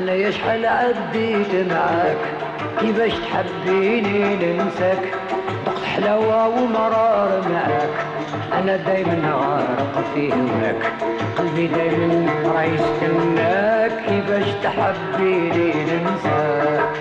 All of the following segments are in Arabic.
انا يا شحال عديت معاك، كيفاش تحبيني ننساك، ذقت حلاوة ومرار معاك، انا دايما غارق في هواك، قلبي دايما راه يستناك، كيفاش تحبيني ننساك.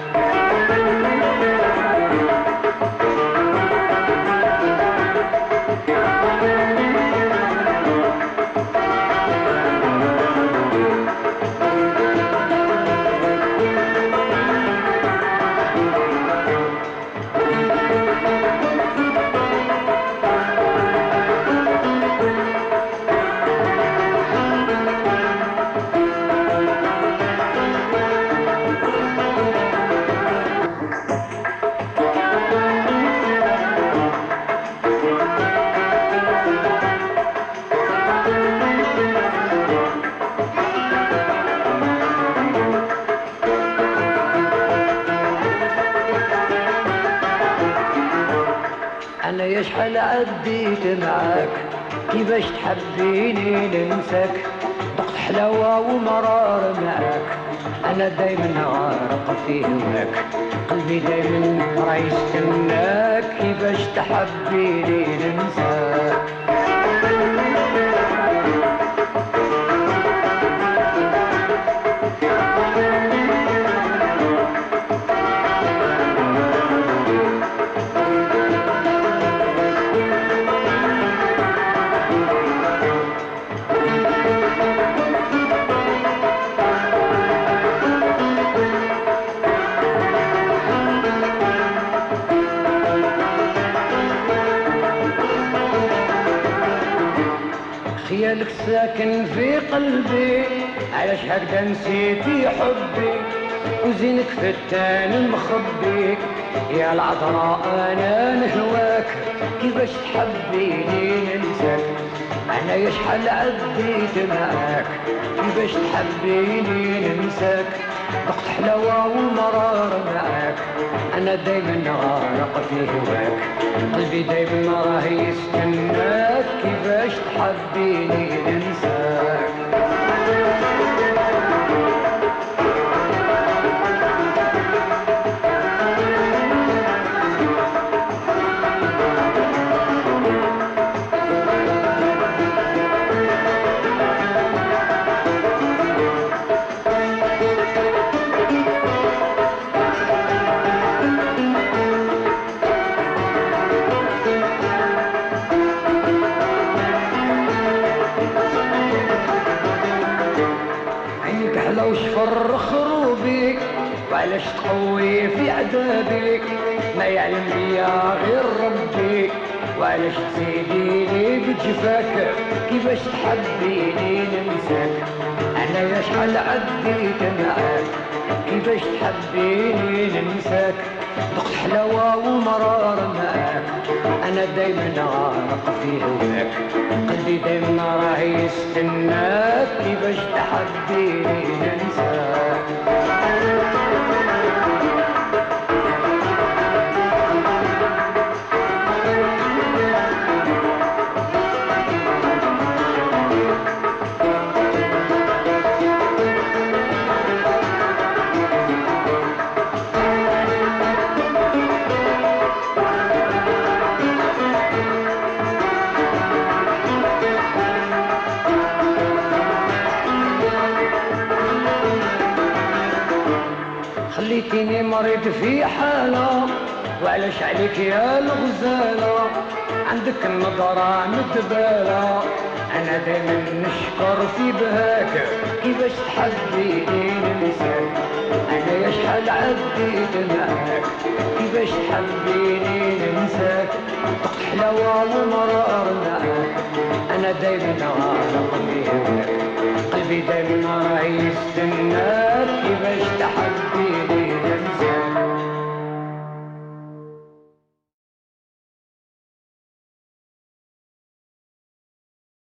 انا يا شحال عديت معاك، كيفاش تحبيني ننساك، ذقت حلاوة ومرار معاك، انا دايما غارق في هواك، قلبي دايما راه يستناك، كيفاش تحبيني ننساك. خيالك ساكن في قلبي، علاش هكذا نسيتي حبي، وزينك فتان مخبي، يا العذراء انا نهواك، كيفاش تحبيني ننساك، انا يا شحال عديت معاك، كيفاش تحبيني ننساك، ذقت حلاوة ومرار معاك، انا دايما غارق في هواك، قلبي دايما راه يستناك، كيفاش تحبيني ننساك. لو شفر خروبي، وعلاش تقوي في عذابي، ما يعلم بيا غير ربي، وعلاش تزيديني بجفاك، كيفاش تحبيني ننساك، انا يا شحال عديت معاك، كيفاش تحبيني ننساك، ذقت حلاوة ومرار معاك، انا دايما غارق في هواك، قلبي دايما راه يستناك، كيفاش تحبيني ننساك. خليتيني مريض في حالة، وعلاش عليك يا الغزالة، عندك النظرة متبالة، أنا دايما نشكر في بهاك، كيفاش تحبيني ننساك، أنا يا شحال عديت معاك، كيفاش تحبيني ننساك، ذقت حلاوة ومرار معاك، أنا دايما غارق في هواك، قلبي دايما راه يستنى